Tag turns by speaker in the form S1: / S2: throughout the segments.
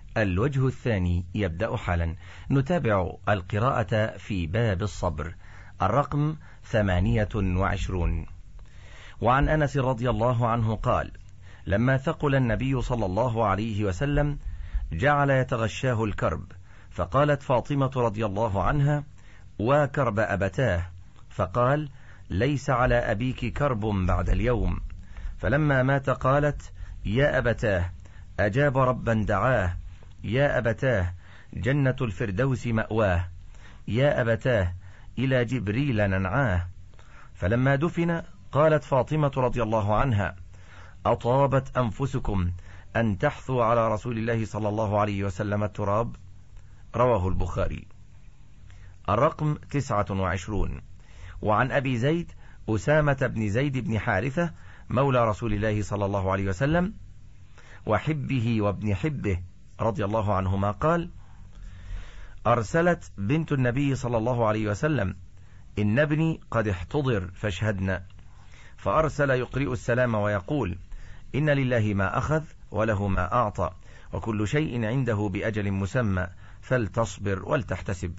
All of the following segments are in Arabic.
S1: الوجه الثاني يبدأ حالا. نتابع القراءة في باب الصبر، الرقم 28. وعن أنس رضي الله عنه قال: لما ثقل النبي صلى الله عليه وسلم جعل يتغشاه الكرب، فقالت فاطمة رضي الله عنها: وكرب أبتاه، فقال: ليس على أبيك كرب بعد اليوم. فلما مات قالت: يا أبتاه، أجاب ربا دعاه، يا أبتاه، جنة الفردوس مأواه، يا أبتاه، إلى جبريل ننعاه. فلما دفن قالت فاطمة رضي الله عنها: أطابت أنفسكم أن تحثوا على رسول الله صلى الله عليه وسلم التراب. رواه البخاري. الرقم 29. وعن أبي زيد أسامة بن زيد بن حارثة مولى رسول الله صلى الله عليه وسلم وحبه وابن حبه رضي الله عنهما قال: أرسلت بنت النبي صلى الله عليه وسلم: إن ابني قد احتضر فاشهدنا. فأرسل يقرئ السلام ويقول: إن لله ما أخذ وله ما أعطى، وكل شيء عنده بأجل مسمى، فلتصبر ولتحتسب.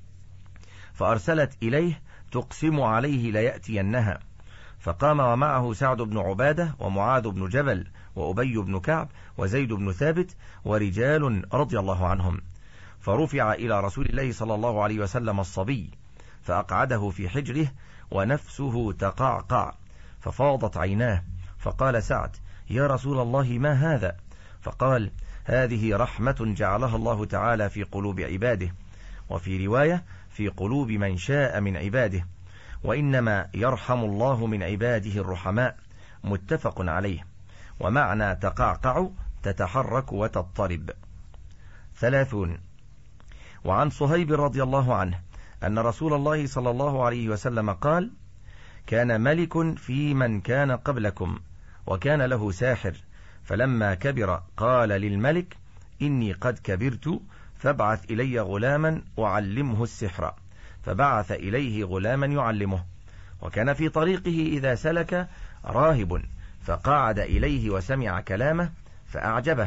S1: فأرسلت إليه تقسم عليه ليأتينها، فقام ومعه سعد بن عبادة ومعاذ بن جبل وأبي بن كعب وزيد بن ثابت ورجال رضي الله عنهم، فرفع إلى رسول الله صلى الله عليه وسلم الصبي، فأقعده في حجره ونفسه تقعقع، ففاضت عيناه، فقال سعد: يا رسول الله ما هذا؟ فقال: هذه رحمة جعلها الله تعالى في قلوب عباده، وفي رواية في قلوب من شاء من عباده، وإنما يرحم الله من عباده الرحماء. متفق عليه. ومعنى تقعقع تتحرك وتضطرب. 30. وعن صهيب رضي الله عنه أن رسول الله صلى الله عليه وسلم قال: كان ملك في من كان قبلكم، وكان له ساحر، فلما كبر قال للملك: إني قد كبرت، فابعث إلي غلاما أعلمه السحر، فبعث إليه غلاما يعلمه. وكان في طريقه إذا سلك راهب، فقعد إليه وسمع كلامه فأعجبه،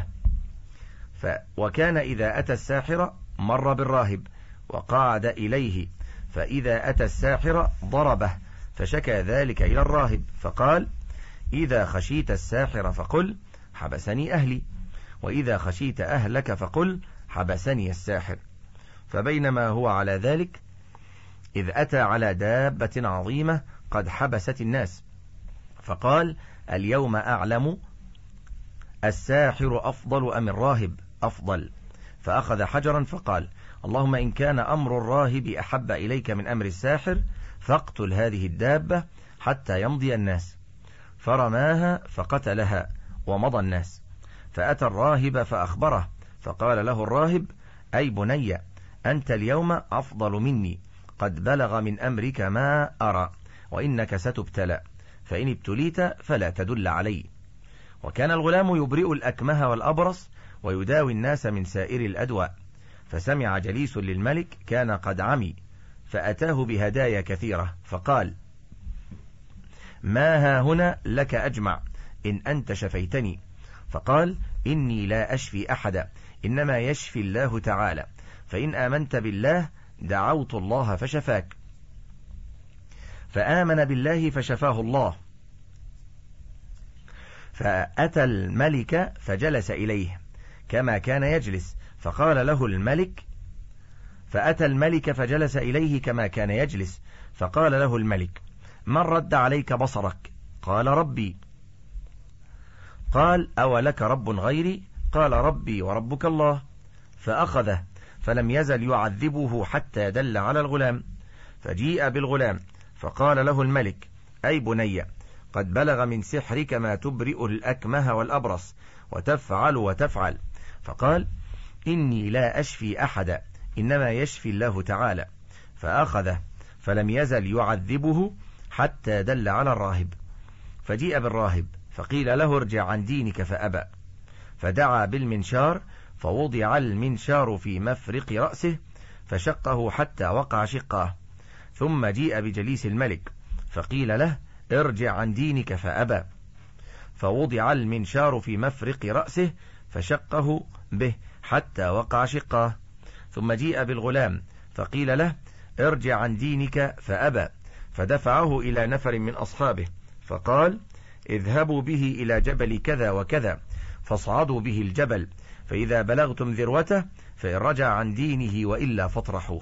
S1: وكان إذا أتى الساحر مر بالراهب وقعد إليه، فإذا أتى الساحر ضربه، فشكى ذلك إلى الراهب، فقال: إذا خشيت الساحر فقل حبسني أهلي، وإذا خشيت أهلك فقل حبسني الساحر. فبينما هو على ذلك إذ أتى على دابة عظيمة قد حبست الناس، فقال: اليوم أعلم الساحر أفضل أم الراهب أفضل؟ فأخذ حجرا فقال: اللهم إن كان أمر الراهب أحب إليك من أمر الساحر، فاقتل هذه الدابة حتى يمضي الناس. فرماها فقتلها ومضى الناس. فأتى الراهب فأخبره، فقال له الراهب: أي بني، أنت اليوم أفضل مني، قد بلغ من أمرك ما أرى، وإنك ستبتلى، فإن ابتليت فلا تدل علي. وكان الغلام يبرئ الأكمه والأبرص ويداوي الناس من سائر الأدواء. فسمع جليس للملك كان قد عمي، فأتاه بهدايا كثيرة، فقال: ما ها هنا لك أجمع إن أنت شفيتني. فقال: إني لا أشفي أحدا، إنما يشفي الله تعالى، فإن آمنت بالله دعوت الله فشفاك. فآمن بالله فشفاه الله. فأتى الملك فجلس إليه كما كان يجلس، فقال له الملك: فأتى الملك فجلس إليه كما كان يجلس، فقال له الملك: من رد عليك بصرك؟ قال: ربي. قال: أولك رب غيري؟ قال: ربي وربك الله. فأخذه فلم يزل يعذبه حتى دل على الغلام. فجيء بالغلام فقال له الملك: أي بني، قد بلغ من سحرك ما تبرئ الأكمه والأبرص وتفعل وتفعل. فقال: إني لا أشفي أحدا، إنما يشفي الله تعالى. فأخذه فلم يزل يعذبه حتى دل على الراهب. فجيء بالراهب فقيل له: ارجع عن دينك، فأبى. فدعا بالمنشار، فوضع المنشار في مفرق رأسه فشقه حتى وقع شقاه. ثم جيء بجليس الملك فقيل له: ارجع عن دينك، فأبى. فوضع المنشار في مفرق رأسه فشقه به حتى وقع شقاه. ثم جيء بالغلام فقيل له ارجع عن دينك فأبى، فدفعه إلى نفر من أصحابه فقال اذهبوا به إلى جبل كذا وكذا فاصعدوا به الجبل، فإذا بلغتم ذروته فإن رجع عن دينه وإلا فاطرحوه.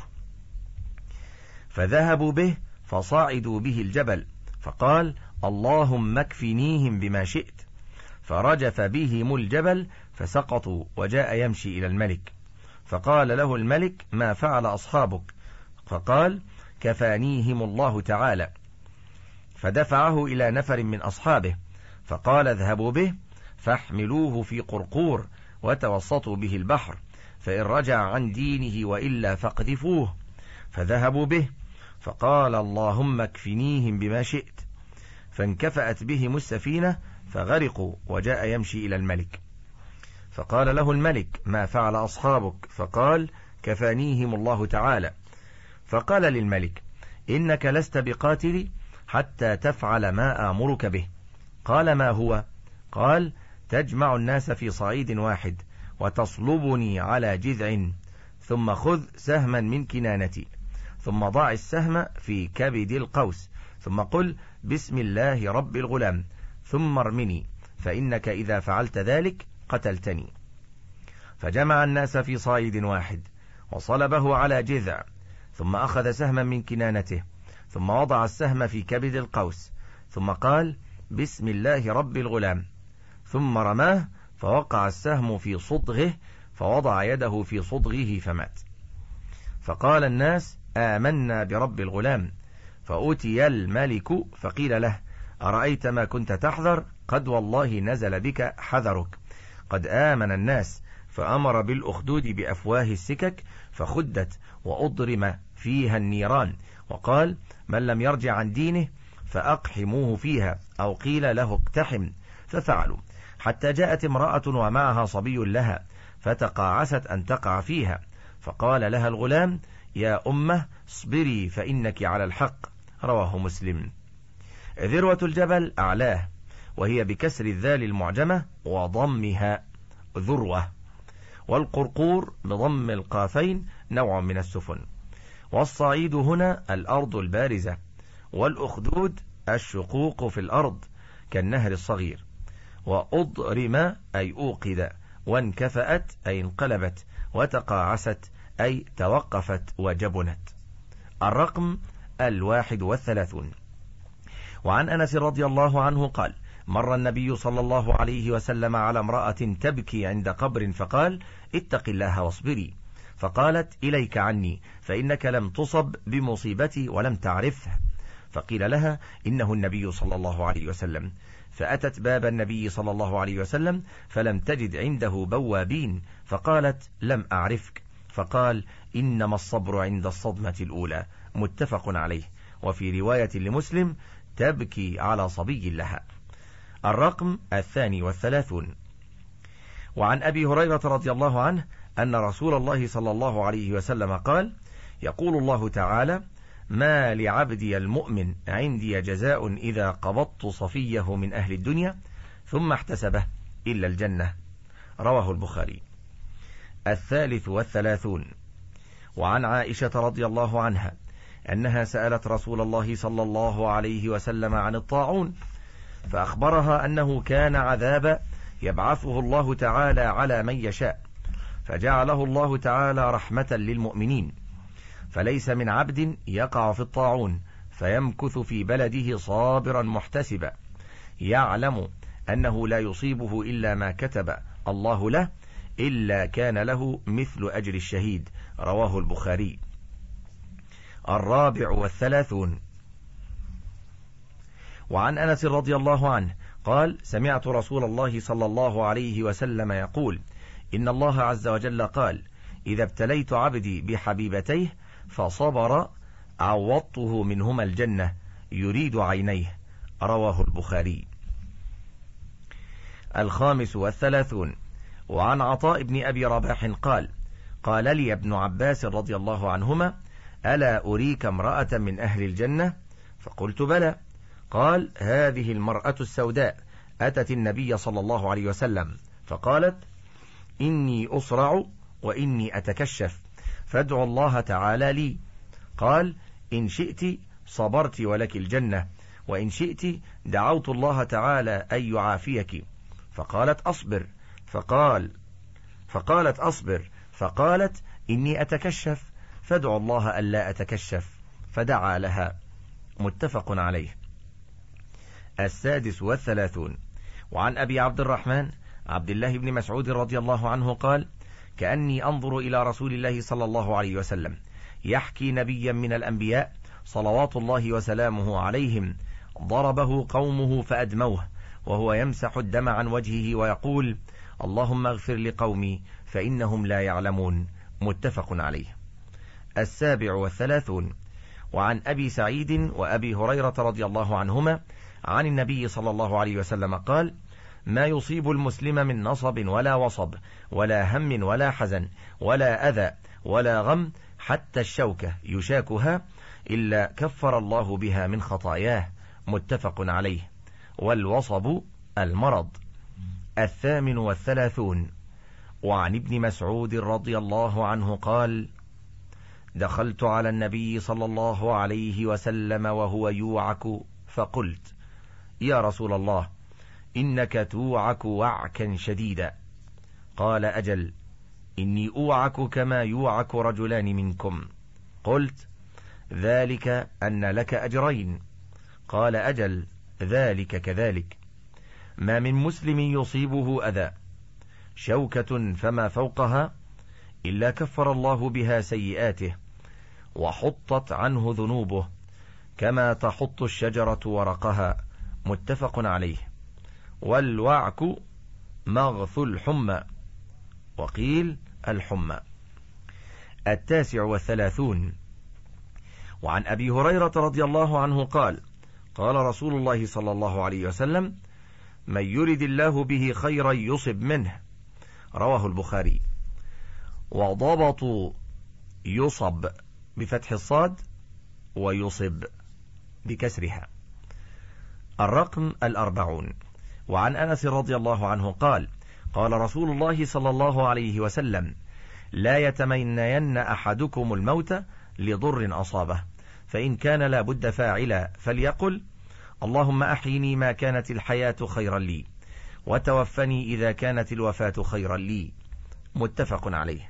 S1: فذهبوا به فصعدوا به الجبل، فقال اللهم اكفنيهم بما شئت، فرجف بهم الجبل فسقطوا، وجاء يمشي إلى الملك، فقال له الملك ما فعل أصحابك؟ فقال كفانيهم الله تعالى. فدفعه إلى نفر من أصحابه فقال اذهبوا به فاحملوه في قرقور وتوسطوا به البحر، فإن رجع عن دينه وإلا فاقذفوه. فذهبوا به فقال اللهم اكفنيهم بما شئت، فانكفأت بهم السفينة فغرقوا، وجاء يمشي إلى الملك، فقال له الملك ما فعل أصحابك؟ فقال كفانيهم الله تعالى. فقال للملك إنك لست بقاتلي حتى تفعل ما آمرك به. قال ما هو؟ قال تجمع الناس في صعيد واحد وتصلبني على جذع، ثم خذ سهما من كنانتي، ثم ضع السهم في كبد القوس، ثم قل بسم الله رب الغلام، ثم ارمني، فإنك إذا فعلت ذلك قتلتني. فجمع الناس في صعيد واحد وصلبه على جذع، ثم أخذ سهما من كنانته، ثم وضع السهم في كبد القوس، ثم قال بسم الله رب الغلام، ثم رماه فوقع السهم في صدغه، فوضع يده في صدغه فمات. فقال الناس آمنا برب الغلام. فأتي الملك فقيل له أرأيت ما كنت تحذر؟ قد والله نزل بك حذرك، قد آمن الناس. فأمر بالأخدود بأفواه السكك فخدت وأضرم فيها النيران، وقال من لم يرجع عن دينه فأقحموه فيها، أو قيل له اقتحم. ففعلوا حتى جاءت امرأة ومعها صبي لها فتقاعست أن تقع فيها، فقال لها الغلام يا أمه اصبري فإنك على الحق. رواه مسلم. ذروة الجبل أعلاه، وهي بكسر الذال المعجمة وضمها ذروة، والقرقور بضم القافين نوع من السفن. والصعيد هنا الأرض البارزة، والأخدود الشقوق في الأرض كالنهر الصغير. وأضرم أي أوقد، وانكفأت أي انقلبت، وتقاعست أي توقفت وجبنت. الرقم 31. وعن أنس رضي الله عنه قال مر النبي صلى الله عليه وسلم على امرأة تبكي عند قبر فقال اتق الله واصبري، فقالت إليك عني، فإنك لم تصب بمصيبتي ولم تعرفها. فقيل لها إنه النبي صلى الله عليه وسلم، فأتت باب النبي صلى الله عليه وسلم فلم تجد عنده بوابين، فقالت لم أعرفك، فقال إنما الصبر عند الصدمة الأولى. متفق عليه. وفي رواية لمسلم تبكي على صبي لها. الرقم 32. وعن أبي هريرة رضي الله عنه أن رسول الله صلى الله عليه وسلم قال يقول الله تعالى ما لعبدي المؤمن عندي جزاء إذا قبضت صفيه من أهل الدنيا ثم احتسبه إلا الجنة. رواه البخاري. 33. وعن عائشة رضي الله عنها أنها سألت رسول الله صلى الله عليه وسلم عن الطاعون، فأخبرها أنه كان عذاب يبعثه الله تعالى على من يشاء، فجعله الله تعالى رحمة للمؤمنين، فليس من عبد يقع في الطاعون فيمكث في بلده صابرا محتسبا يعلم أنه لا يصيبه إلا ما كتب الله له إلا كان له مثل أجر الشهيد. رواه البخاري. 34. وعن أنس رضي الله عنه قال سمعت رسول الله صلى الله عليه وسلم يقول إن الله عز وجل قال إذا ابتليت عبدي بحبيبتيه فصبر عوضته منهما الجنة يريد عينيه. رواه البخاري. 35. وعن عطاء بن أبي رباح قال قال لي ابن عباس رضي الله عنهما ألا أريك امرأة من أهل الجنة؟ فقلت بلى. قال هذه المرأة السوداء أتت النبي صلى الله عليه وسلم فقالت إني أصرع وإني أتكشف فادعوا الله تعالى لي. قال: إن شئت صبرت ولك الجنة، وإن شئت دعوت الله تعالى أن يعافيك. فقالت: أصبر. فقالت: أصبر. فقالت: إني أتكشف فادعوا الله ألا أتكشف. فدعا لها. متفق عليه. 36. وعن أبي عبد الرحمن عبد الله بن مسعود رضي الله عنه قال: كأني أنظر إلى رسول الله صلى الله عليه وسلم يحكي نبيا من الأنبياء صلوات الله وسلامه عليهم ضربه قومه فأدموه وهو يمسح الدم عن وجهه ويقول: اللهم اغفر لقومي فإنهم لا يعلمون. متفق عليه. 37. وعن أبي سعيد وأبي هريرة رضي الله عنهما عن النبي صلى الله عليه وسلم قال: ما يصيب المسلم من نصب ولا وصب ولا هم ولا حزن ولا أذى ولا غم حتى الشوكة يشاكها إلا كفر الله بها من خطاياه. متفق عليه. والوصب المرض. 38. وعن ابن مسعود رضي الله عنه قال: دخلت على النبي صلى الله عليه وسلم وهو يوعك فقلت: يا رسول الله، إنك توعك وعكا شديدا. قال: أجل، إني أوعك كما يوعك رجلان منكم. قلت: ذلك أن لك أجرين. قال: أجل، ذلك كذلك. ما من مسلم يصيبه أذى شوكة فما فوقها إلا كفر الله بها سيئاته وحطت عنه ذنوبه كما تحط الشجرة ورقها. متفق عليه. والوعك مغث الحمى، وقيل الحمى. 39. وعن أبي هريرة رضي الله عنه قال: قال رسول الله صلى الله عليه وسلم: من يرد الله به خيرا يصب منه. رواه البخاري. وضبط يصب بفتح الصاد ويصب بكسرها. الرقم 40. وعن أنس رضي الله عنه قال: قال رسول الله صلى الله عليه وسلم: لا يتمنين أحدكم الموت لضر أصابه، فإن كان لا بد فاعلا فليقل: اللهم أحيني ما كانت الحياة خيرا لي، وتوفني إذا كانت الوفاة خيرا لي. متفق عليه.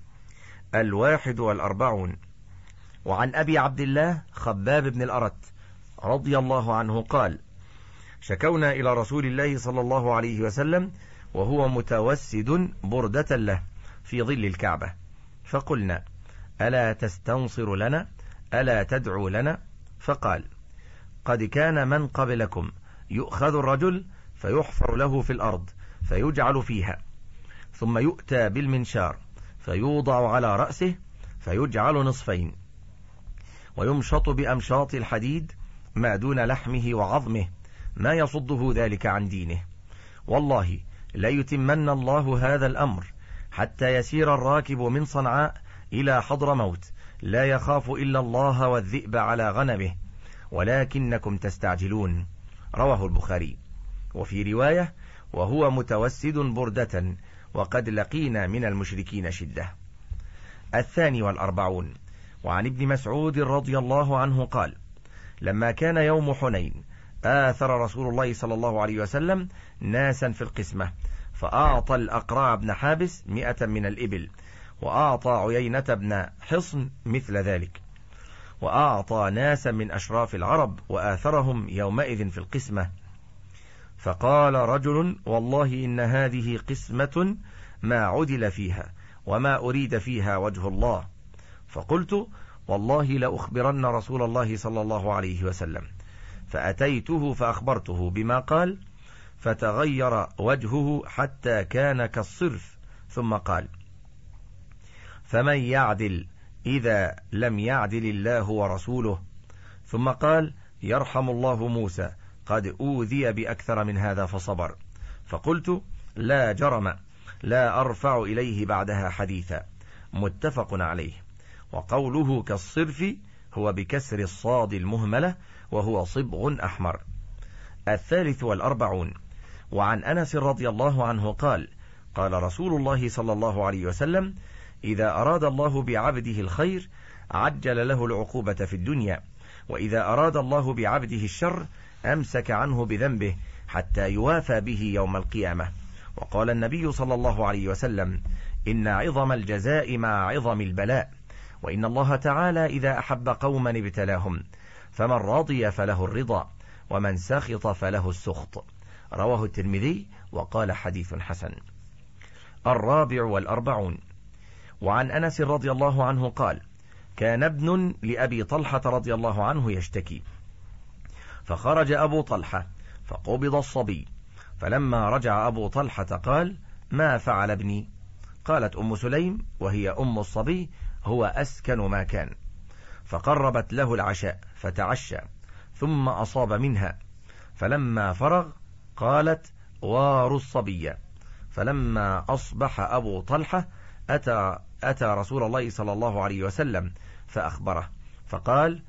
S1: 41. وعن أبي عبد الله خباب بن الأرت رضي الله عنه قال: شكونا إلى رسول الله صلى الله عليه وسلم وهو متوسد بردة له في ظل الكعبة، فقلنا: ألا تستنصر لنا؟ ألا تدعو لنا؟ فقال: قد كان من قبلكم يؤخذ الرجل فيحفر له في الأرض فيجعل فيها، ثم يؤتى بالمنشار فيوضع على رأسه فيجعل نصفين، ويمشط بأمشاط الحديد ما دون لحمه وعظمه ما يصده ذلك عن دينه. والله لا يتمن الله هذا الأمر حتى يسير الراكب من صنعاء إلى حضرموت لا يخاف إلا الله والذئب على غنمه، ولكنكم تستعجلون. رواه البخاري. وفي رواية: وهو متوسد بردة وقد لقينا من المشركين شدة. 42. وعن ابن مسعود رضي الله عنه قال: لما كان يوم حنين آثر رسول الله صلى الله عليه وسلم ناسا في القسمة، فأعطى الأقرع بن حابس 100 من الإبل، وأعطى عيينة بن حصن مثل ذلك، وأعطى ناسا من أشراف العرب وآثرهم يومئذ في القسمة. فقال رجل: والله إن هذه قسمة ما عدل فيها وما أريد فيها وجه الله. فقلت: والله لأخبرن رسول الله صلى الله عليه وسلم. فأتيته فأخبرته بما قال، فتغير وجهه حتى كان كالصرف، ثم قال: فمن يعدل إذا لم يعدل الله ورسوله؟ ثم قال: يرحم الله موسى، قد أوذي بأكثر من هذا فصبر. فقلت: لا جرم، لا أرفع إليه بعدها حديثا. متفق عليه. وقوله كالصرف هو بكسر الصاد المهملة، وهو صبغ أحمر. 43. وعن أنس رضي الله عنه قال: قال رسول الله صلى الله عليه وسلم: إذا أراد الله بعبده الخير عجل له العقوبة في الدنيا، وإذا أراد الله بعبده الشر أمسك عنه بذنبه حتى يوافى به يوم القيامة. وقال النبي صلى الله عليه وسلم: إن عظم الجزاء مع عظم البلاء، وإن الله تعالى إذا أحب قوما ابتلاهم، فمن رضي فله الرضا، ومن سخط فله السخط. رواه الترمذي وقال: حديث حسن. 44. وعن أنس رضي الله عنه قال: كان ابن لأبي طلحة رضي الله عنه يشتكي، فخرج أبو طلحة فقبض الصبي، فلما رجع أبو طلحة قال: ما فعل ابني؟ قالت أم سليم وهي أم الصبي: هو أسكن ما كان. فقربت له العشاء فتعشى، ثم أصاب منها، فلما فرغ قالت: واروا الصبي. فلما أصبح أبو طلحة أتى رسول الله صلى الله عليه وسلم فأخبره، فقال: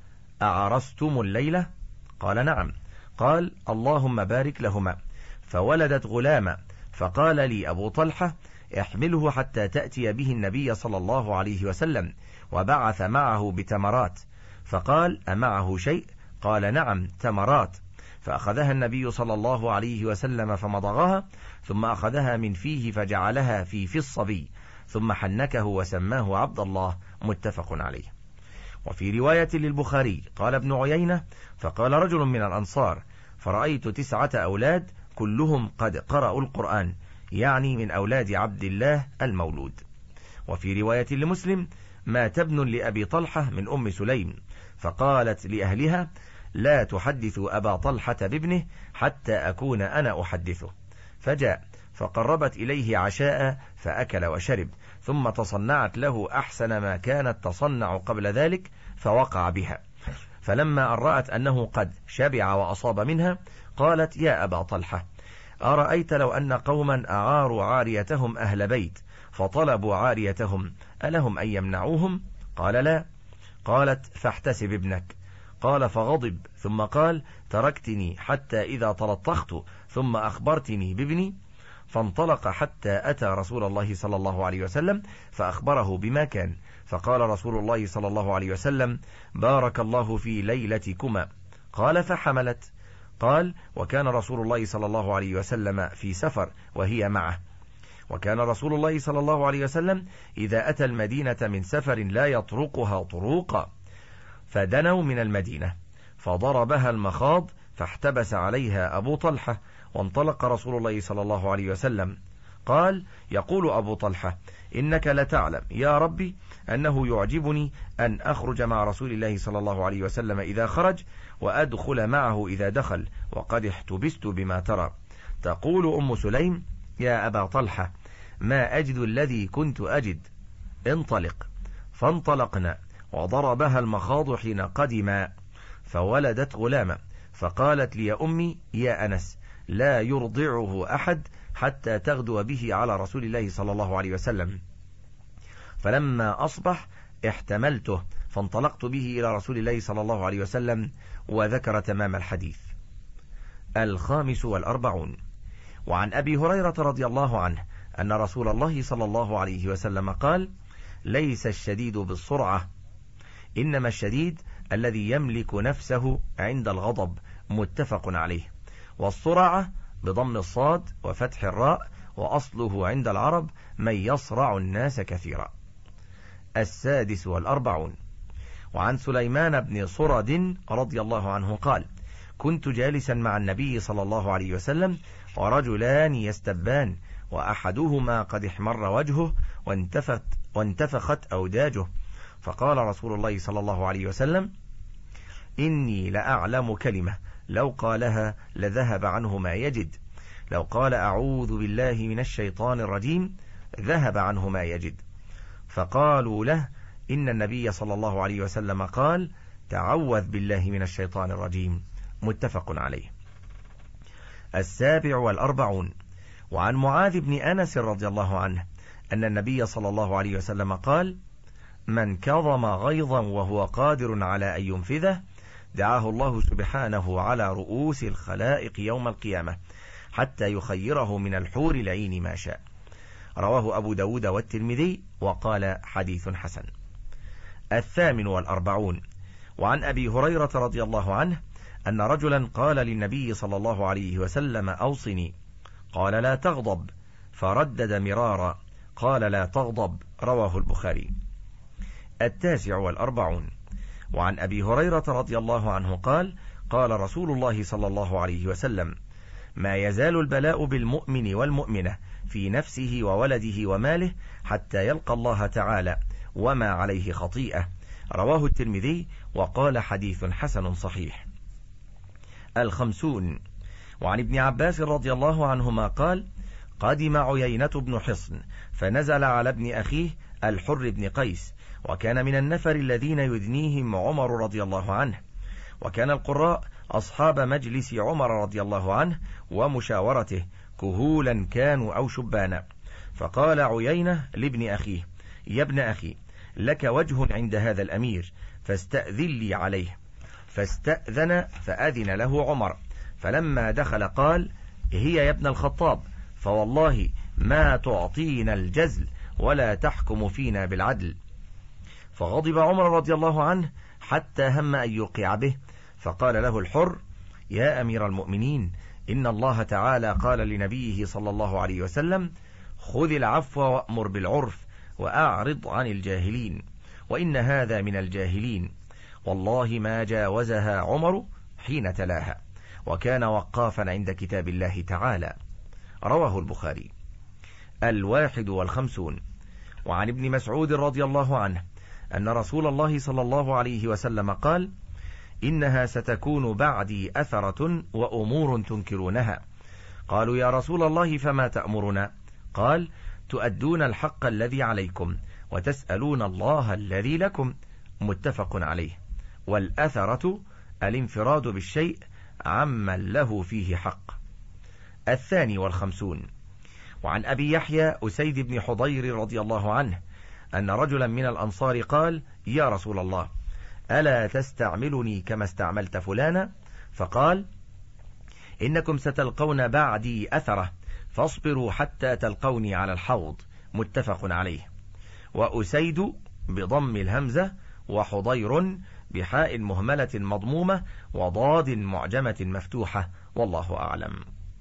S1: أعرستم الليلة؟ قال: نعم. قال: اللهم بارك لهما. فولدت غلاما، فقال لي أبو طلحة: احمله حتى تأتي به النبي صلى الله عليه وسلم، وبعث معه بتمرات. فقال: أمعه شيء؟ قال: نعم، تمرات. فأخذها النبي صلى الله عليه وسلم فمضغها، ثم أخذها من فيه فجعلها في الصبي، ثم حنكه وسماه عبد الله. متفق عليه. وفي رواية للبخاري قال ابن عيينة: فقال رجل من الأنصار: فرأيت 9 أولاد كلهم قد قرأوا القرآن، يعني من أولاد عبد الله المولود. وفي رواية لمسلم: مات ابن لأبي طلحة من أم سليم، فقالت لأهلها: لا تحدثوا أبا طلحة بابنه حتى أكون أنا أحدثه. فجاء فقربت إليه عشاء فأكل وشرب، ثم تصنعت له أحسن ما كانت تصنع قبل ذلك، فوقع بها. فلما أن رأت أنه قد شبع وأصاب منها قالت: يا أبا طلحة، أرأيت لو أن قوما أعاروا عاريتهم أهل بيت فطلبوا عاريتهم ألهم أن يمنعوهم؟ قال: لا. قالت: فاحتسب ابنك. قال: فغضب، ثم قال: تركتني حتى إذا تلطخت ثم أخبرتني بابني. فانطلق حتى أتى رسول الله صلى الله عليه وسلم فأخبره بما كان، فقال رسول الله صلى الله عليه وسلم: بارك الله في ليلتكما. قال: فحملت. قال: وكان رسول الله صلى الله عليه وسلم في سفر وهي معه، وكان رسول الله صلى الله عليه وسلم إذا أتى المدينة من سفر لا يطرقها طروقا، فدنوا من المدينة فضربها المخاض، فاحتبس عليها أبو طلحة، وانطلق رسول الله صلى الله عليه وسلم. قال: يقول أبو طلحة: إنك لتعلم يا ربي أنه يعجبني أن أخرج مع رسول الله صلى الله عليه وسلم إذا خرج، وأدخل معه إذا دخل، وقد احتبست بما ترى. تقول أم سليم: يا أبا طلحة، ما أجد الذي كنت أجد، انطلق. فانطلقنا، وضربها المخاض حين قدما، فولدت غلاما. فقالت لي أمي: يا أنس، لا يرضعه أحد حتى تغدو به على رسول الله صلى الله عليه وسلم. فلما أصبح احتملته، فانطلقت به إلى رسول الله صلى الله عليه وسلم، وذكر تمام الحديث. 45. وعن أبي هريرة رضي الله عنه أن رسول الله صلى الله عليه وسلم قال: ليس الشديد بالسرعة، إنما الشديد الذي يملك نفسه عند الغضب. متفق عليه. والسرعة بضم الصاد وفتح الراء، وأصله عند العرب من يصرع الناس كثيرا. 46. وعن سليمان بن صرد رضي الله عنه قال: كنت جالسا مع النبي صلى الله عليه وسلم، ورجلان يستبان، وأحدهما قد احمر وجهه وانتفخت أوداجه، فقال رسول الله صلى الله عليه وسلم: إني لأعلم كلمة لو قالها لذهب عنه ما يجد، لو قال أعوذ بالله من الشيطان الرجيم ذهب عنه ما يجد. فقالوا له: إن النبي صلى الله عليه وسلم قال: تعوذ بالله من الشيطان الرجيم. متفق عليه. 47. وعن معاذ بن أنس رضي الله عنه أن النبي صلى الله عليه وسلم قال: من كظم غيظا وهو قادر على أن ينفذه دعاه الله سبحانه على رؤوس الخلائق يوم القيامة حتى يخيره من الحور العين ما شاء. رواه أبو داود والترمذي وقال حديث حسن. 48. وعن أبي هريرة رضي الله عنه أن رجلا قال للنبي صلى الله عليه وسلم أوصني، قال لا تغضب، فردد مرارا قال لا تغضب، رواه البخاري. 49. وعن أبي هريرة رضي الله عنه قال قال رسول الله صلى الله عليه وسلم: ما يزال البلاء بالمؤمن والمؤمنة في نفسه وولده وماله حتى يلقى الله تعالى وما عليه خطيئة، رواه الترمذي وقال حديث حسن صحيح. 50. وعن ابن عباس رضي الله عنهما قال: قدم عيينة بن حصن فنزل على ابن أخيه الحر بن قيس، وكان من النفر الذين يدنيهم عمر رضي الله عنه، وكان القراء أصحاب مجلس عمر رضي الله عنه ومشاورته، كهولا كانوا أو شبانا. فقال عيينة لابن أخيه: يا ابن أخي، لك وجه عند هذا الأمير، فاستأذن لي عليه. فاستأذن فأذن له عمر، فلما دخل قال: هي يا ابن الخطاب، فوالله ما تعطينا الجزل ولا تحكم فينا بالعدل. فغضب عمر رضي الله عنه حتى هم أن يوقع به، فقال له الحر: يا أمير المؤمنين، إن الله تعالى قال لنبيه صلى الله عليه وسلم: خذ العفو وأمر بالعرف وأعرض عن الجاهلين، وإن هذا من الجاهلين. والله ما جاوزها عمر حين تلاها، وكان وقافا عند كتاب الله تعالى، رواه البخاري. 51. وعن ابن مسعود رضي الله عنه أن رسول الله صلى الله عليه وسلم قال: إنها ستكون بعدي أثرة وأمور تنكرونها. قالوا: يا رسول الله فما تأمرنا؟ قال: تؤدون الحق الذي عليكم وتسألون الله الذي لكم، متفق عليه. والأثرة الانفراد بالشيء عمن له فيه حق. 52. وعن أبي يحيى أسيد بن حضير رضي الله عنه أن رجلا من الأنصار قال: يا رسول الله، ألا تستعملني كما استعملت فلانا؟ فقال: إنكم ستلقون بعدي أثرة، فاصبروا حتى تلقوني على الحوض، متفق عليه. وأسيد بضم الهمزة، وحضير بحاء مهملة مضمومة وضاد معجمة مفتوحة، والله أعلم.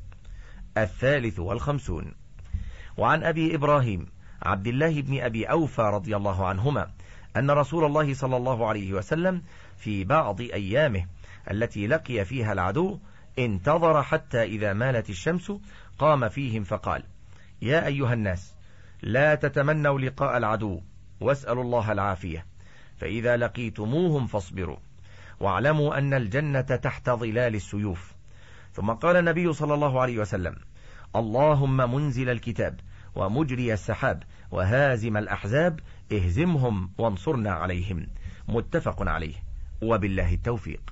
S1: 53. وعن أبي إبراهيم عبد الله بن أبي أوفى رضي الله عنهما أن رسول الله صلى الله عليه وسلم في بعض أيامه التي لقي فيها العدو انتظر حتى إذا مالت الشمس قام فيهم فقال: يا أيها الناس، لا تتمنوا لقاء العدو، واسألوا الله العافية، فإذا لقيتموهم فاصبروا، واعلموا أن الجنة تحت ظلال السيوف. ثم قال النبي صلى الله عليه وسلم: اللهم منزل الكتاب ومجري السحاب وهازم الأحزاب، اهزمهم وانصرنا عليهم، متفق عليه، وبالله التوفيق.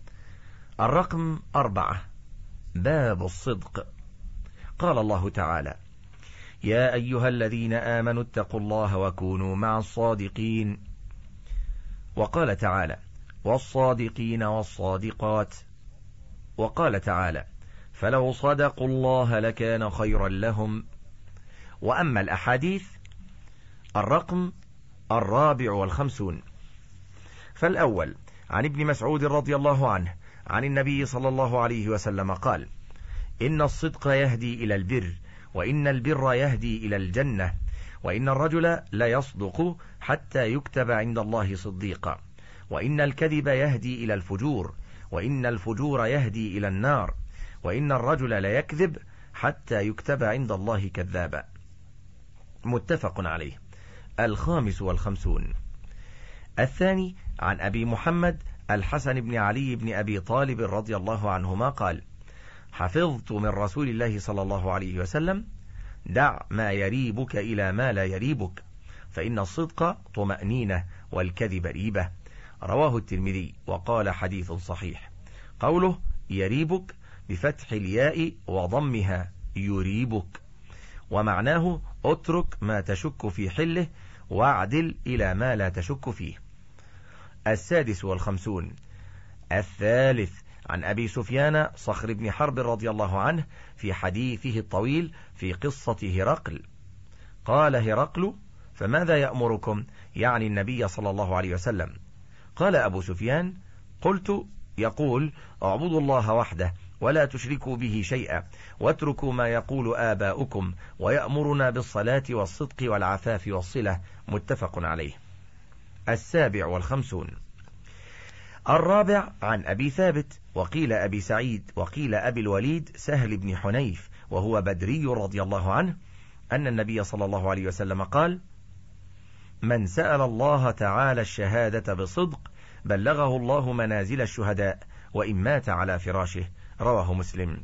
S1: 4. باب الصدق. قال الله تعالى: يا أيها الذين آمنوا اتقوا الله وكونوا مع الصادقين. وقال تعالى: والصادقين والصادقات. وقال تعالى: فلو صدقوا الله لكان خيرا لهم. وأما الأحاديث: 54. فالأول عن ابن مسعود رضي الله عنه عن النبي صلى الله عليه وسلم قال: إن الصدق يهدي إلى البر، وإن البر يهدي إلى الجنة، وإن الرجل لا يصدق حتى يكتب عند الله صديقا، وإن الكذب يهدي إلى الفجور، وإن الفجور يهدي إلى النار، وإن الرجل لا يكذب حتى يكتب عند الله كذابا، متفق عليه. 55. الثاني عن أبي محمد الحسن بن علي بن أبي طالب رضي الله عنهما قال: حفظت من رسول الله صلى الله عليه وسلم: دع ما يريبك إلى ما لا يريبك، فإن الصدق طمأنينة والكذب ريبة، رواه الترمذي وقال حديث صحيح. قوله يريبك بفتح الياء وضمها يريبك، ومعناه اترك ما تشك في حله واعدل إلى ما لا تشك فيه. 56. الثالث عن أبي سفيان صخر بن حرب رضي الله عنه في حديثه الطويل في قصة هرقل قال هرقل: فماذا يأمركم؟ يعني النبي صلى الله عليه وسلم. قال أبو سفيان: قلت: يقول: اعبدوا الله وحده ولا تشركوا به شيئا واتركوا ما يقول آباؤكم ويأمرنا بالصلاة والصدق والعفاف والصلة. متفق عليه. 57. الرابع عن أبي ثابت، وقيل أبي سعيد، وقيل أبي الوليد سهل بن حنيف، وهو بدري رضي الله عنه، أن النبي صلى الله عليه وسلم قال: من سأل الله تعالى الشهادة بصدق بلغه الله منازل الشهداء وإن مات على فراشه. رواه مسلم.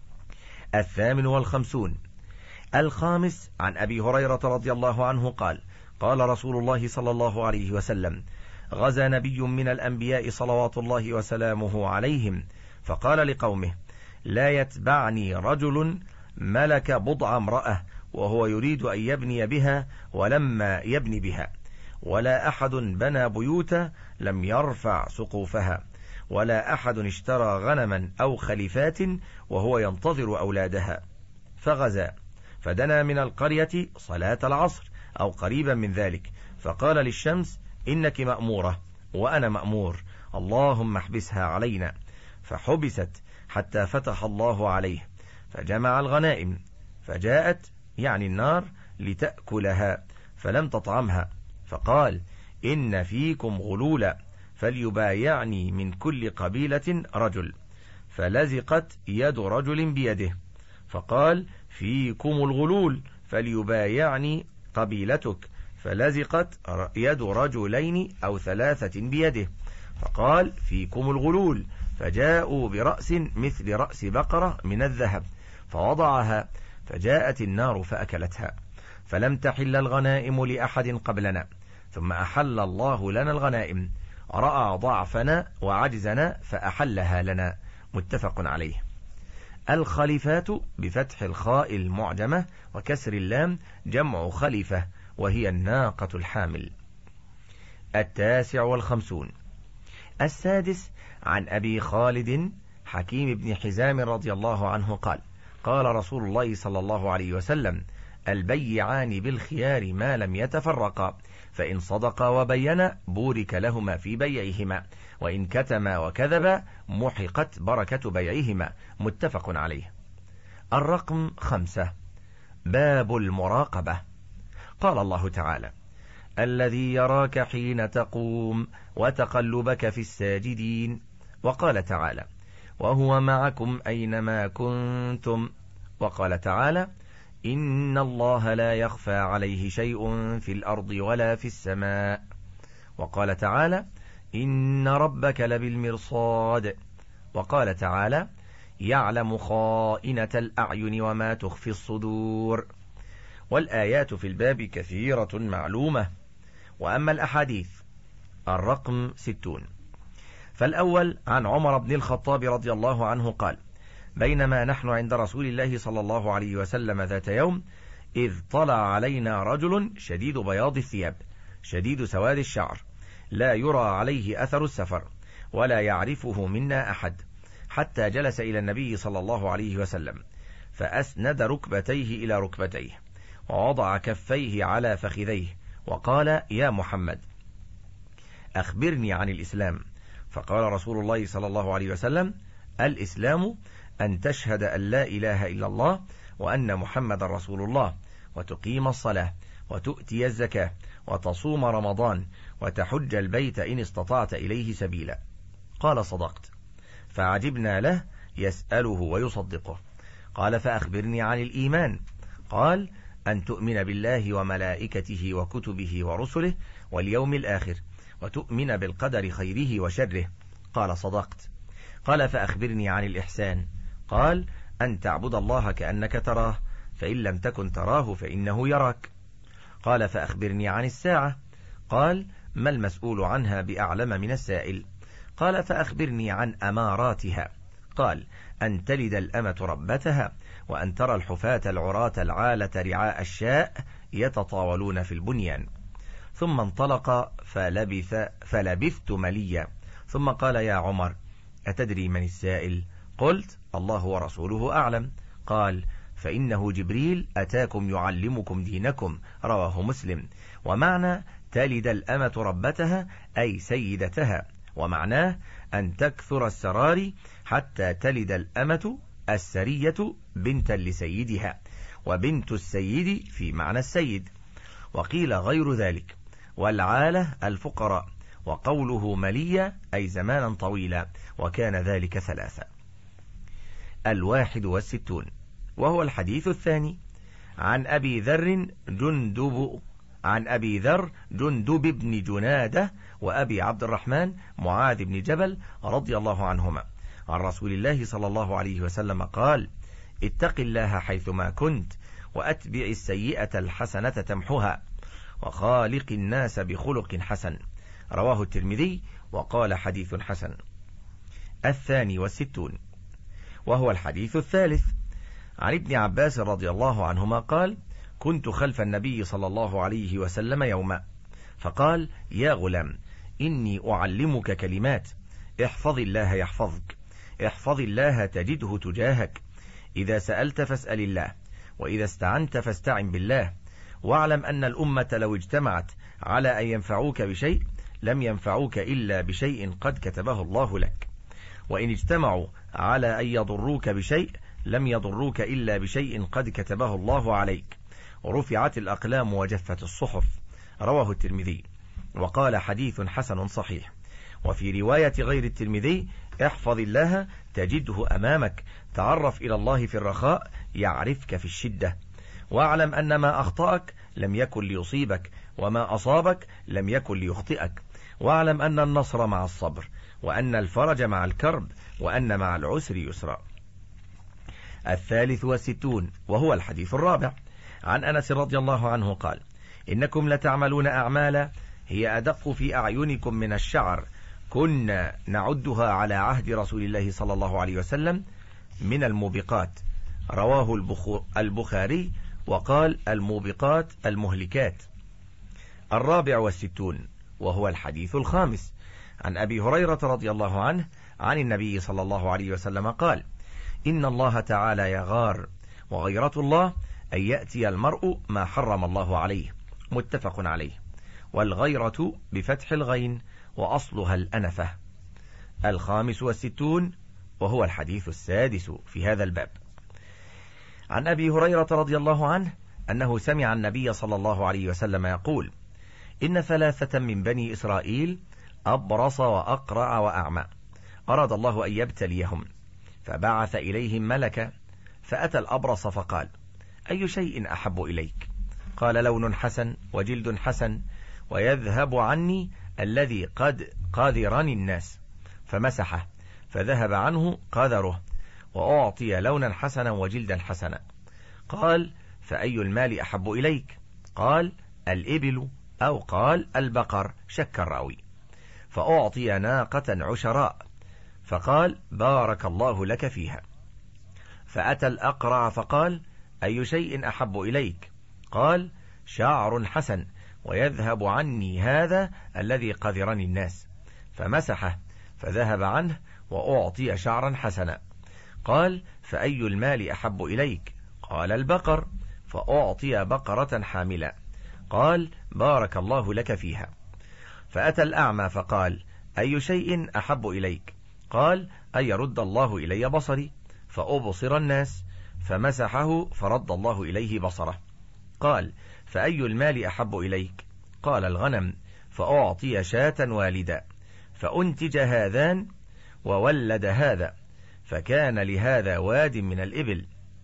S1: 58. الخامس عن أبي هريرة رضي الله عنه قال: قال رسول الله صلى الله عليه وسلم: غزا نبي من الأنبياء صلوات الله وسلامه عليهم، فقال لقومه: لا يتبعني رجل ملك بضع امرأة وهو يريد أن يبني بها ولما يبني بها، ولا أحد بنى بيوتا لم يرفع سقوفها، ولا أحد اشترى غنما أو خليفات وهو ينتظر أولادها. فغزا فدنا من القرية صلاة العصر أو قريبا من ذلك، فقال للشمس: إنك مأمورة وأنا مأمور، اللهم احبسها علينا. فحبست حتى فتح الله عليه، فجمع الغنائم، فجاءت يعني النار لتأكلها فلم تطعمها، فقال: إن فيكم غلولا فليبايعني من كل قبيلة رجل، فلزقت يد رجل بيده، فقال: فيكم الغلول فليبايعني قبيلتك، فلزقت يد رجلين أو 3 بيده، فقال: فيكم الغلول، فجاءوا برأس مثل رأس بقرة من الذهب فوضعها، فجاءت النار فأكلتها، فلم تحل الغنائم لأحد قبلنا، ثم أحل الله لنا الغنائم، رأى ضعفنا وعجزنا فأحلها لنا. متفق عليه. الخليفات بفتح الخاء المعجمة وكسر اللام جمع خليفة، وهي الناقة الحامل. 59. السادس عن أبي خالد حكيم بن حزام رضي الله عنه قال: قال رسول الله صلى الله عليه وسلم: البيعان بالخيار ما لم يتفرقا، فإن صدقا وبينا بورك لهما في بيعهما، وإن كتما وكذبا محقت بركة بيعهما. متفق عليه. الرقم 5. باب المراقبة. قال الله تعالى: الذي يراك حين تقوم وتقلبك في الساجدين. وقال تعالى: وهو معكم أينما كنتم. وقال تعالى: إن الله لا يخفى عليه شيء في الأرض ولا في السماء. وقال تعالى: إن ربك لبالمرصاد. وقال تعالى: يعلم خائنة الأعين وما تخفي الصدور. والآيات في الباب كثيرة معلومة. وأما الأحاديث: الرقم 60. فالأول عن عمر بن الخطاب رضي الله عنه قال: بينما نحن عند رسول الله صلى الله عليه وسلم ذات يوم، إذ طلع علينا رجل شديد بياض الثياب شديد سواد الشعر، لا يرى عليه أثر السفر، ولا يعرفه منا أحد، حتى جلس إلى النبي صلى الله عليه وسلم، فأسند ركبتيه إلى ركبتيه، ووضع كفيه على فخذيه، وقال: يا محمد، أخبرني عن الإسلام. فقال رسول الله صلى الله عليه وسلم: الإسلام أن تشهد أن لا إله إلا الله وأن محمد رسول الله، وتقيم الصلاة، وتؤتي الزكاة، وتصوم رمضان، وتحج البيت إن استطعت إليه سبيلا. قال: صدقت. فعجبنا له يسأله ويصدقه. قال: فأخبرني عن الإيمان. قال: أن تؤمن بالله وملائكته وكتبه ورسله واليوم الآخر، وتؤمن بالقدر خيره وشره. قال: صدقت. قال: فأخبرني عن الإحسان. قال: أن تعبد الله كأنك تراه، فإن لم تكن تراه فإنه يراك. قال: فأخبرني عن الساعة. قال: ما المسؤول عنها بأعلم من السائل. قال: فأخبرني عن أماراتها. قال: أن تلد الأمة ربتها، وأن ترى الحفاة العراة العالة رعاء الشاء يتطاولون في البنيان. ثم انطلق فلبثت مليا، ثم قال: يا عمر، أتدري من السائل؟ قلت: الله ورسوله أعلم. قال: فإنه جبريل أتاكم يعلمكم دينكم، رواه مسلم. ومعنى تلد الأمة ربتها أي سيدتها، ومعناه أن تكثر السرار حتى تلد الأمة السرية بنتا لسيدها، وبنت السيد في معنى السيد. وقيل غير ذلك، والعالة الفقراء، وقوله مليا أي زمانا طويلا، وكان ذلك 3. 61 وهو الحديث الثاني. عن أبي ذر جندب بن جنادة وأبي عبد الرحمن معاذ بن جبل رضي الله عنهما عن رسول الله صلى الله عليه وسلم قال: اتق الله حيثما كنت، وأتبع السيئة الحسنة تمحها، وخالق الناس بخلق حسن، رواه الترمذي وقال حديث حسن. 62 وهو الحديث الثالث. عن ابن عباس رضي الله عنهما قال: كنت خلف النبي صلى الله عليه وسلم يوما، فقال: يا غلام، إني أعلمك كلمات، احفظ الله يحفظك، احفظ الله تجده تجاهك، إذا سألت فاسأل الله، وإذا استعنت فاستعن بالله، واعلم أن الأمة لو اجتمعت على أن ينفعوك بشيء لم ينفعوك إلا بشيء قد كتبه الله لك، وإن اجتمعوا على أن يضروك بشيء لم يضروك إلا بشيء قد كتبه الله عليك، ورفعت الأقلام وجفت الصحف، رواه الترمذي وقال حديث حسن صحيح. وفي رواية غير الترمذي: احفظ الله تجده أمامك، تعرف إلى الله في الرخاء يعرفك في الشدة، واعلم أن ما أخطأك لم يكن ليصيبك، وما أصابك لم يكن ليخطئك، واعلم أن النصر مع الصبر، وأن الفرج مع الكرب، وأن مع العسر يسرا. 63 وهو الحديث الرابع. عن أنس رضي الله عنه قال: إنكم لتعملون أعمالا هي أدق في أعينكم من الشعر، كنا نعدها على عهد رسول الله صلى الله عليه وسلم من الموبقات، رواه البخاري وقال: الموبقات المهلكات. 64 وهو الحديث الخامس. عن أبي هريرة رضي الله عنه عن النبي صلى الله عليه وسلم قال: إن الله تعالى يغار، وغيرة الله أن يأتي المرء ما حرم الله عليه، متفق عليه. والغيرة بفتح الغين وأصلها الأنفة. 65 وهو الحديث السادس في هذا الباب. عن أبي هريرة رضي الله عنه أنه سمع النبي صلى الله عليه وسلم يقول: إن 3 من بني إسرائيل أبرص وأقرع وأعمى، أراد الله أن يبتليهم، فبعث إليهم ملكا، فأتى الأبرص فقال: أي شيء أحب إليك؟ قال: لون حسن وجلد حسن، ويذهب عني الذي قد قاذرني الناس، فمسحه فذهب عنه قذره، وأعطي لونا حسنا وجلدا حسنا. قال: فأي المال أحب إليك؟ قال: الإبل، أو قال البقر، شك الراوي. فأعطي ناقة عشراء، فقال: بارك الله لك فيها. فأتى الأقرع فقال: أي شيء أحب إليك؟ قال: شعر حسن، ويذهب عني هذا الذي قذرني الناس، فمسحه فذهب عنه، وأعطي شعرا حسنا. قال: فأي المال أحب إليك؟ قال: البقر، فأعطي بقرة حاملة. قال: بارك الله لك فيها. فأتى الأعمى فقال: أي شيء أحب إليك؟ قال: أن يرد الله إلي بصري فأبصر الناس، فمسحه فرد الله إليه بصره. قال: فأي المال أحب إليك؟ قال: الغنم، فأعطي شاة والدا، فأنتج هذان وولد هذا، فكان لهذا واد من الإبل،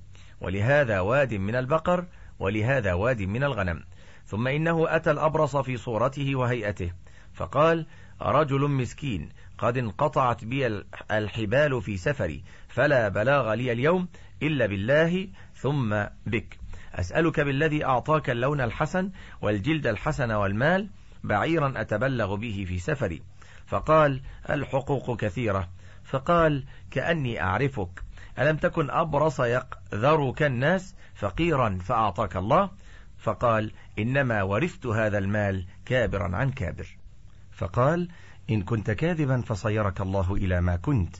S1: ولهذا واد من البقر، ولهذا واد من الغنم. ثم إنه أتى الأبرص في صورته وهيئته، فقال: رجل مسكين قد انقطعت بي الحبال في سفري، فلا بلاغ لي اليوم إلا بالله ثم بك، أسألك بالذي أعطاك اللون الحسن والجلد الحسن والمال بعيرا أتبلغ به في سفري. فقال: الحقوق كثيرة. فقال: كأني أعرفك، ألم تكن أبرص يقذرك الناس فقيرا فأعطاك الله؟ فقال: إنما ورثت هذا المال كابرا عن كابر. فقال: إن كنت كاذبا فصيرك الله إلى ما كنت،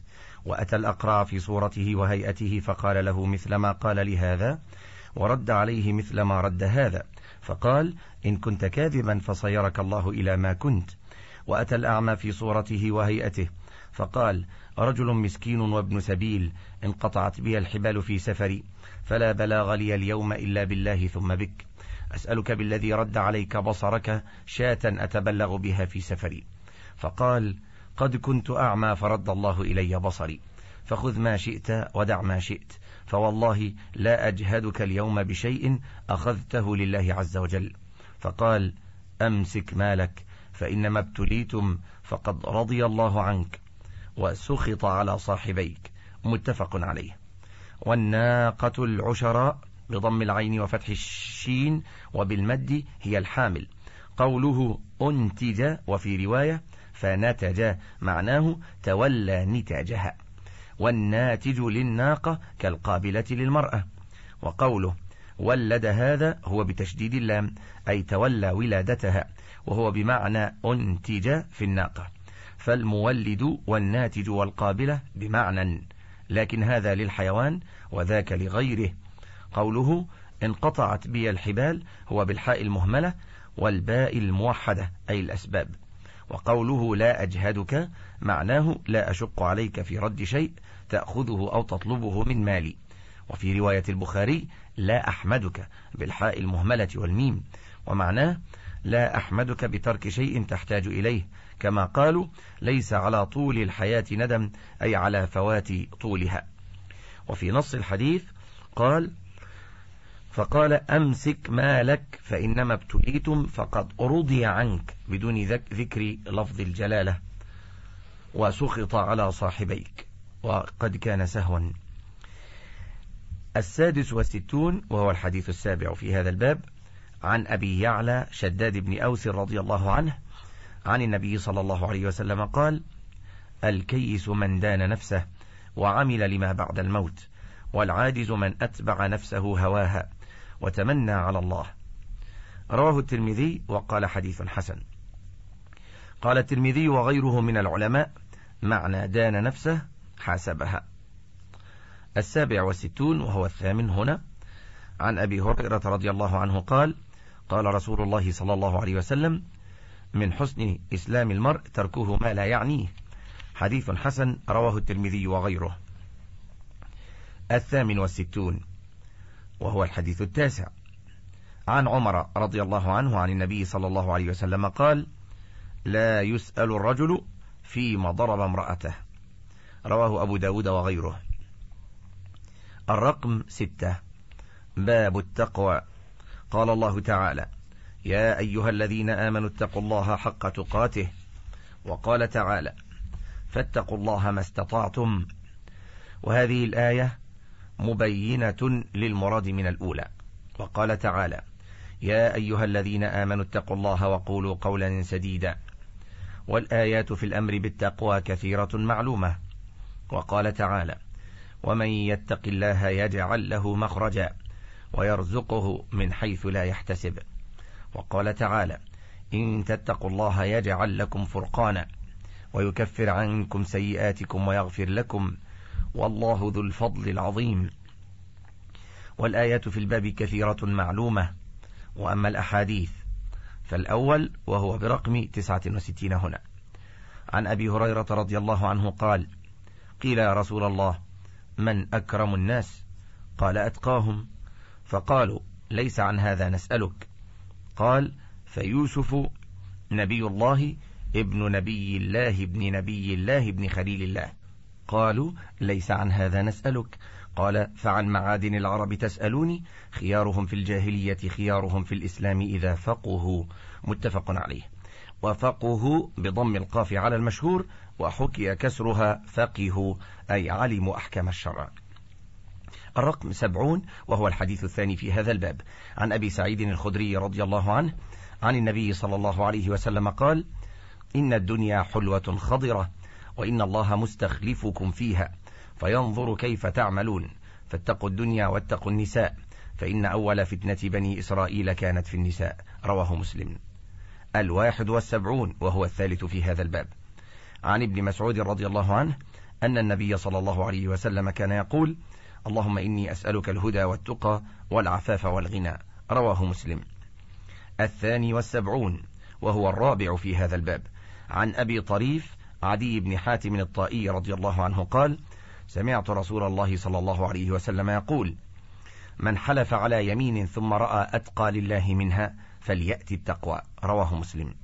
S1: وأتى الأقرع في صورته وهيئته فقال له مثل ما قال لهذا، ورد عليه مثل ما رد هذا، فقال: إن كنت كاذبا فصيرك الله إلى ما كنت. وأتى الأعمى في صورته وهيئته فقال: رجل مسكين وابن سبيل انقطعت بي الحبال في سفري، فلا بلاغ لي اليوم إلا بالله ثم بك، أسألك بالذي رد عليك بصرك شاة أتبلغ بها في سفري. فقال: قد كنت أعمى فرد الله إلي بصري، فخذ ما شئت ودع ما شئت، فوالله لا أجهدك اليوم بشيء أخذته لله عز وجل. فقال: أمسك مالك فإنما ابتليتم فقد رضي الله عنك وسخط على صاحبيك. متفق عليه. والناقة العشراء بضم العين وفتح الشين وبالمد هي الحامل. قوله أنتج وفي رواية فنتج معناه تولى نتاجها. والناتج للناقة كالقابلة للمرأة. وقوله ولد هذا هو بتشديد اللام، أي تولى ولادتها، وهو بمعنى أنتج في الناقة، فالمولد والناتج والقابلة بمعنى، لكن هذا للحيوان وذاك لغيره. قوله انقطعت بي الحبال هو بالحاء المهملة والباء الموحدة أي الأسباب. وقوله لا أجهدك معناه لا أشق عليك في رد شيء تأخذه أو تطلبه من مالي. وفي رواية البخاري لا أحمدك بالحاء المهملة والميم، ومعناه لا أحمدك بترك شيء تحتاج إليه، كما قالوا ليس على طول الحياة ندم، أي على فوات طولها. وفي نص الحديث فقال أمسك مالك فإنما ابتليتم فقد رضي عنك بدون ذكر لفظ الجلالة، وسخط على صاحبيك، وقد كان سهوا. 66 وهو الحديث السابع في هذا الباب، عن أبي يعلى شداد بن أوس رضي الله عنه عن النبي صلى الله عليه وسلم قال: الكيس من دان نفسه وعمل لما بعد الموت، والعاجز من أتبع نفسه هواها وتمنى على الله. رواه الترمذي وقال حديث حسن. قال الترمذي وغيره من العلماء معنى دان نفسه حاسبها. 67 وهو الثامن هنا، عن أبي هريرة رضي الله عنه قال: قال رسول الله صلى الله عليه وسلم: من حسن إسلام المرء تركه ما لا يعنيه. حديث حسن رواه الترمذي وغيره. 68 وهو الحديث التاسع، عن عمر رضي الله عنه عن النبي صلى الله عليه وسلم قال: لا يسأل الرجل فيما ضرب امرأته. رواه أبو داود وغيره. الرقم 6، باب التقوى. قال الله تعالى: يا أيها الذين آمنوا اتقوا الله حق تقاته. وقال تعالى: فاتقوا الله ما استطعتم. وهذه الآية مبينة للمراد من الأولى. وقال تعالى: يا أيها الذين آمنوا اتقوا الله وقولوا قولا سديدا. والآيات في الأمر بالتقوى كثيرة معلومة. وقال تعالى: ومن يتق الله يجعل له مخرجا ويرزقه من حيث لا يحتسب. وقال تعالى: إن تتقوا الله يجعل لكم فرقانا ويكفر عنكم سيئاتكم ويغفر لكم والله ذو الفضل العظيم. والآيات في الباب كثيرة معلومة. وأما الأحاديث فالأول وهو برقم 69 هنا، عن أبي هريرة رضي الله عنه قال: قيل يا رسول الله من أكرم الناس؟ قال: أتقاهم. فقالوا: ليس عن هذا نسألك. قال: فيوسف نبي الله ابن نبي الله ابن نبي الله ابن خليل الله. قالوا: ليس عن هذا نسألك. قال: فعن معادن العرب تسألوني؟ خيارهم في الجاهلية خيارهم في الإسلام إذا فقهوا. متفق عليه. وفقهوا بضم القاف على المشهور، وحكي كسرها فقهوا أي علموا أحكام الشرع. الرقم 70 وهو الحديث الثاني في هذا الباب، عن أبي سعيد الخدري رضي الله عنه عن النبي صلى الله عليه وسلم قال: إن الدنيا حلوة خضرة وإن الله مستخلفكم فيها فينظر كيف تعملون، فاتقوا الدنيا واتقوا النساء فإن أول فتنة بني إسرائيل كانت في النساء. رواه مسلم. 71 وهو الثالث في هذا الباب، عن ابن مسعود رضي الله عنه أن النبي صلى الله عليه وسلم كان يقول: اللهم إني أسألك الهدى والتقى والعفاف والغنى. رواه مسلم. 72 وهو الرابع في هذا الباب، عن أبي طريف عدي بن حاتم الطائي رضي الله عنه قال: سمعت رسول الله صلى الله عليه وسلم يقول: من حلف على يمين ثم رأى أتقى لله منها فليأتي التقوى. رواه مسلم.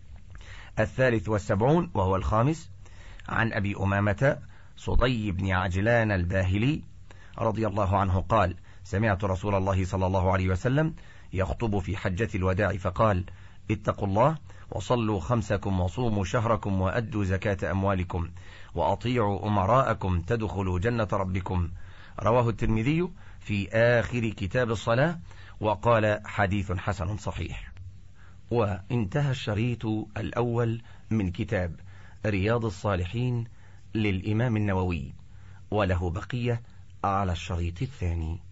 S1: 73 وهو الخامس، عن أبي أمامة صدي بن عجلان الباهلي رضي الله عنه قال: سمعت رسول الله صلى الله عليه وسلم يخطب في حجة الوداع فقال: اتقوا الله وصلوا خمسكم وصوموا شهركم وأدوا زكاة أموالكم وأطيعوا أمراءكم تدخلوا جنة ربكم. رواه الترمذي في آخر كتاب الصلاة، وقال: حديث حسن صحيح. وانتهى الشريط الأول من كتاب رياض الصالحين للإمام النووي، وله بقية على الشريط الثاني.